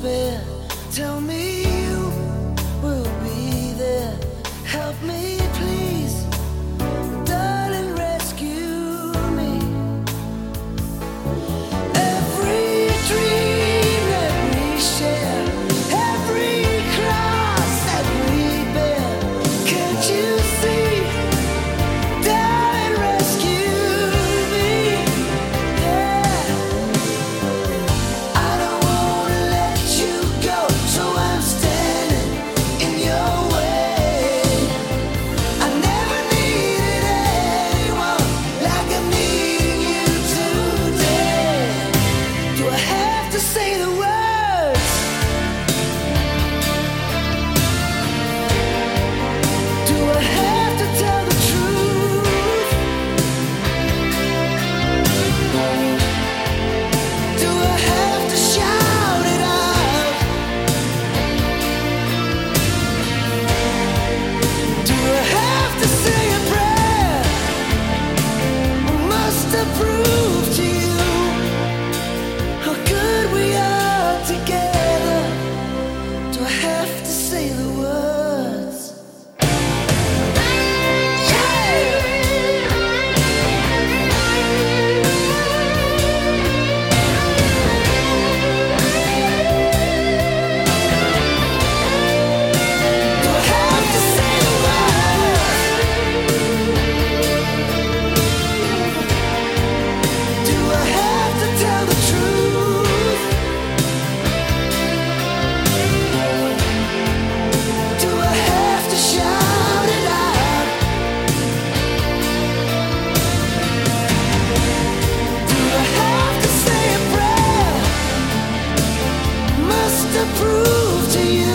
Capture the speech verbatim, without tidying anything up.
despair. Tell me you will be there. Help me, please, darling, rescue me. Every dream that we share, every cross that we bear, can't you see? Darling, rescue me. Yeah, I don't wanna let you go, so I'm standing in your way. I never needed anyone like I'm needing you today. Do I have to say the words? Do I have to tell the truth? Do I have to shout it out? Do I have to say a prayer? Must I prove to you how good we are together? Do I have to say the words? Do I have to say the words? Do I have to tell the truth? Do I have to shout it out? Do I have to say a prayer? Must I prove to you